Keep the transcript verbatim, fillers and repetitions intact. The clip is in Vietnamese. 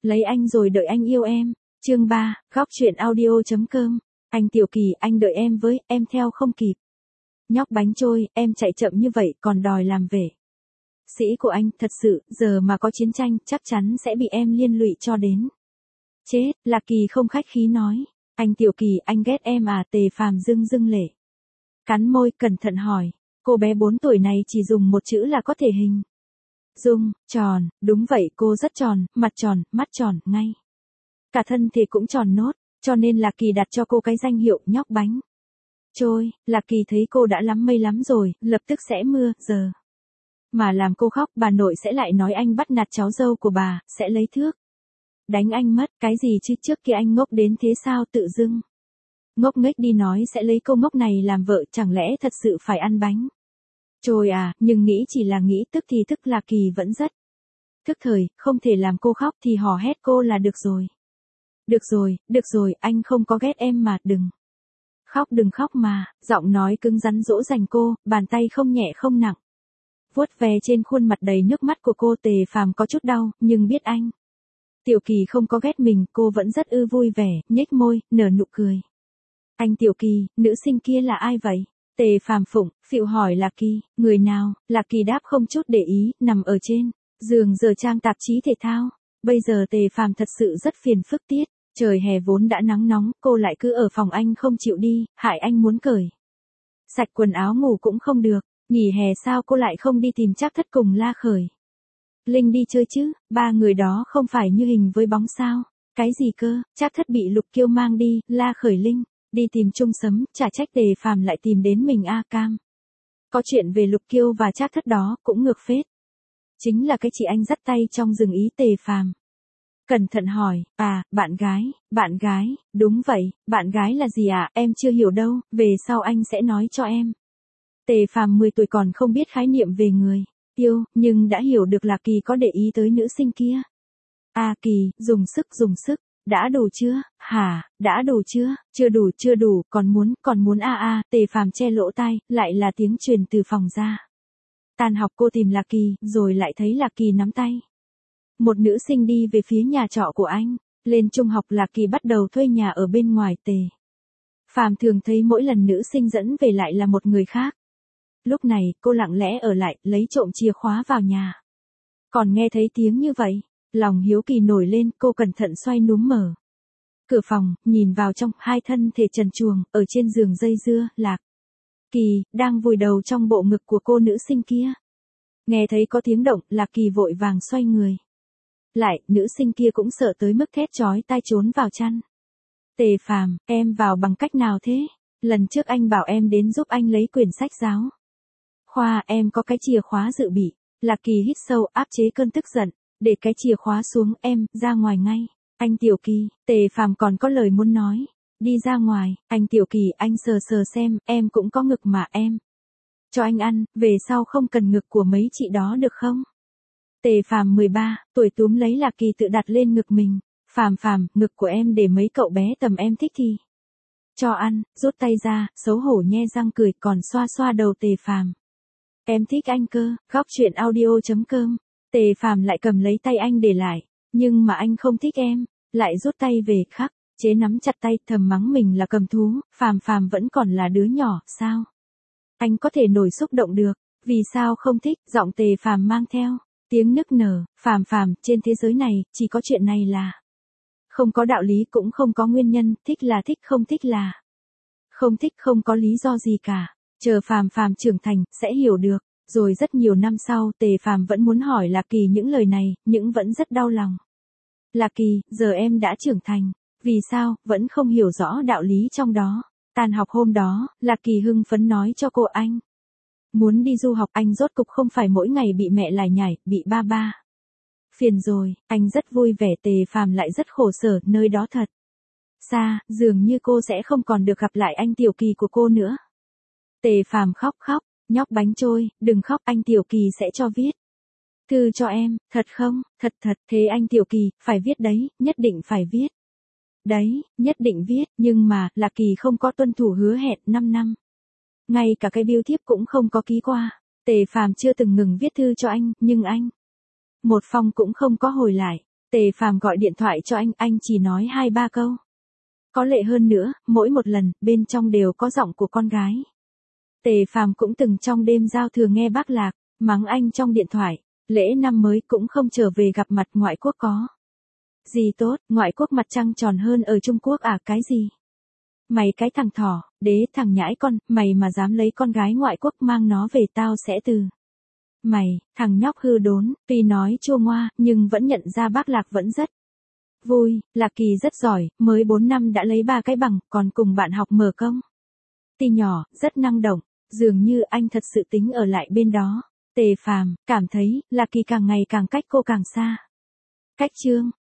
lấy anh rồi đợi anh yêu em. Chương ba, góc truyện audio chấm com. Anh Tiểu Kỳ, anh đợi em với, em theo không kịp. Nhóc bánh trôi, em chạy chậm như vậy còn đòi làm vệ sĩ của anh, thật sự, giờ mà có chiến tranh, chắc chắn sẽ bị em liên lụy cho đến chết. Lạc Kỳ không khách khí nói. Anh Tiểu Kỳ, anh ghét em à? Tề Phàm rưng rưng lệ. Cắn môi, cẩn thận hỏi. Cô bé bốn tuổi này chỉ dùng một chữ là có thể hình dung, tròn, đúng vậy, cô rất tròn, mặt tròn, mắt tròn, ngay. Cả thân thì cũng tròn nốt, cho nên Lạc Kỳ đặt cho cô cái danh hiệu nhóc bánh trôi. Lạc Kỳ thấy cô đã lắm mây lắm rồi, lập tức sẽ mưa, giờ mà làm cô khóc, bà nội sẽ lại nói anh bắt nạt cháu dâu của bà, sẽ lấy thước đánh anh mất. Cái gì chứ, trước kia anh ngốc đến thế sao tự dưng ngốc nghếch đi nói sẽ lấy cô ngốc này làm vợ, chẳng lẽ thật sự phải ăn bánh trôi à? Nhưng nghĩ chỉ là nghĩ, tức thì tức. Lạc Kỳ vẫn rất thức thời, không thể làm cô khóc thì hò hét cô là được rồi. Được rồi, được rồi, anh không có ghét em mà, đừng khóc đừng khóc mà. Giọng nói cứng rắn dỗ dành cô, bàn tay không nhẹ không nặng vuốt ve trên khuôn mặt đầy nước mắt của cô. Tề Phàm có chút đau, nhưng biết anh Tiểu Kỳ không có ghét mình, cô vẫn rất ư vui vẻ, nhếch môi, nở nụ cười. Anh Tiểu Kỳ, nữ sinh kia là ai vậy? Tề Phàm phụng phịu hỏi Lạc Kỳ. Người nào? Lạc Kỳ đáp không chút để ý, nằm ở trên giường giờ trang tạp chí thể thao. Bây giờ Tề Phàm thật sự rất phiền phức tiết. Trời hè vốn đã nắng nóng, cô lại cứ ở phòng anh không chịu đi, hại anh muốn cởi sạch quần áo ngủ cũng không được. Nghỉ hè sao cô lại không đi tìm Trác Thất cùng La Khởi Linh đi chơi chứ? Ba người đó không phải như hình với bóng sao? Cái gì cơ? Trác Thất bị Lục Kiêu mang đi, La Khởi Linh đi tìm Trung Sấm, chả trách Tề Phàm lại tìm đến mình. A Cam. Có chuyện về Lục Kiêu và Trác Thất đó, cũng ngược phết. Chính là cái chị anh dắt tay trong rừng ý. Tề Phàm cẩn thận hỏi. À, bạn gái, bạn gái, đúng vậy, bạn gái là gì ạ? À? Em chưa hiểu đâu, về sau anh sẽ nói cho em. Tề Phàm mười tuổi còn không biết khái niệm về người yêu, nhưng đã hiểu được Lạc Kỳ có để ý tới nữ sinh kia. A Kỳ, dùng sức dùng sức, đã đủ chưa? Hả, đã đủ chưa? Chưa đủ, chưa đủ, còn muốn, còn muốn a a. Tề Phàm che lỗ tai, lại là tiếng truyền từ phòng ra. Tan học cô tìm Lạc Kỳ, rồi lại thấy Lạc Kỳ nắm tay một nữ sinh đi về phía nhà trọ của anh. Lên trung học Lạc Kỳ bắt đầu thuê nhà ở bên ngoài. Tề Phàm thường thấy mỗi lần nữ sinh dẫn về lại là một người khác. Lúc này, cô lặng lẽ ở lại, lấy trộm chìa khóa vào nhà. Còn nghe thấy tiếng như vậy, lòng hiếu kỳ nổi lên, cô cẩn thận xoay núm mở cửa phòng, nhìn vào trong, hai thân thể trần truồng, ở trên giường dây dưa. Lạc Kỳ, đang vùi đầu trong bộ ngực của cô nữ sinh kia. Nghe thấy có tiếng động, Lạc Kỳ vội vàng xoay người lại, nữ sinh kia cũng sợ tới mức thét chói tai trốn vào chăn. Tề Phàm, em vào bằng cách nào thế? Lần trước anh bảo em đến giúp anh lấy quyển sách giáo khoa, em có cái chìa khóa dự bị. Lạc Kỳ hít sâu, áp chế cơn tức giận, để cái chìa khóa xuống. Em, ra ngoài ngay. Anh Tiểu Kỳ, Tề Phàm còn có lời muốn nói. Đi ra ngoài. Anh Tiểu Kỳ, anh sờ sờ xem, em cũng có ngực mà, em cho anh ăn, về sau không cần ngực của mấy chị đó được không? Tề Phàm mười ba tuổi túm lấy Lạc Kỳ tự đặt lên ngực mình. Phàm Phàm, ngực của em để mấy cậu bé tầm em thích thì cho ăn. Rút tay ra, xấu hổ nhe răng cười, còn xoa xoa đầu Tề Phàm. Em thích anh cơ. Góc truyện audio chấm com. Tề Phàm lại cầm lấy tay anh để lại. Nhưng mà anh không thích em. Lại rút tay về, khắc chế nắm chặt tay, thầm mắng mình là cầm thú. Phàm Phàm vẫn còn là đứa nhỏ, sao anh có thể nổi xúc động được? Vì sao không thích? Giọng Tề Phàm mang theo tiếng nức nở. Phàm Phàm, trên thế giới này, chỉ có chuyện này là không có đạo lý, cũng không có nguyên nhân. Thích là thích, không thích là không thích, không có lý do gì cả. Chờ Phàm Phàm trưởng thành, sẽ hiểu được. Rồi rất nhiều năm sau, Tề Phàm vẫn muốn hỏi Lạc Kỳ những lời này, nhưng vẫn rất đau lòng. Lạc Kỳ, giờ em đã trưởng thành, vì sao, vẫn không hiểu rõ đạo lý trong đó. Tan học hôm đó, Lạc Kỳ hưng phấn nói cho cô anh muốn đi du học. Anh rốt cục không phải mỗi ngày bị mẹ lải nhải, bị ba ba phiền rồi. Anh rất vui vẻ. Tề Phàm lại rất khổ sở, nơi đó thật xa, dường như cô sẽ không còn được gặp lại anh Tiểu Kỳ của cô nữa. Tề Phàm khóc khóc, nhóc bánh trôi, đừng khóc, anh Tiểu Kỳ sẽ cho viết thư cho em. Thật không? Thật thật. Thế anh Tiểu Kỳ, phải viết đấy, nhất định phải viết đấy, nhất định viết. Nhưng mà, Lạc Kỳ không có tuân thủ hứa hẹn năm năm. Ngay cả cái bưu thiếp cũng không có ký qua. Tề Phàm chưa từng ngừng viết thư cho anh, nhưng anh một phong cũng không có hồi lại. Tề Phàm gọi điện thoại cho anh, anh chỉ nói hai ba câu. Có lệ hơn nữa, mỗi một lần, bên trong đều có giọng của con gái. Tề Phàm cũng từng trong đêm giao thừa nghe bác Lạc mắng anh trong điện thoại, lễ năm mới cũng không trở về gặp mặt ngoại quốc có. Gì tốt, ngoại quốc mặt trăng tròn hơn ở Trung Quốc à, cái gì? Mày cái thằng thỏ, đế thằng nhãi con, mày mà dám lấy con gái ngoại quốc mang nó về tao sẽ từ. Mày, thằng nhóc hư đốn, tuy nói chua ngoa, nhưng vẫn nhận ra bác Lạc vẫn rất vui. Lạc Kỳ rất giỏi, mới bốn năm đã lấy ba cái bằng, còn cùng bạn học mở công ty nhỏ, rất năng động, dường như anh thật sự tính ở lại bên đó. Tề Phàm cảm thấy Lạc Kỳ càng ngày càng cách cô càng xa. Cách Trương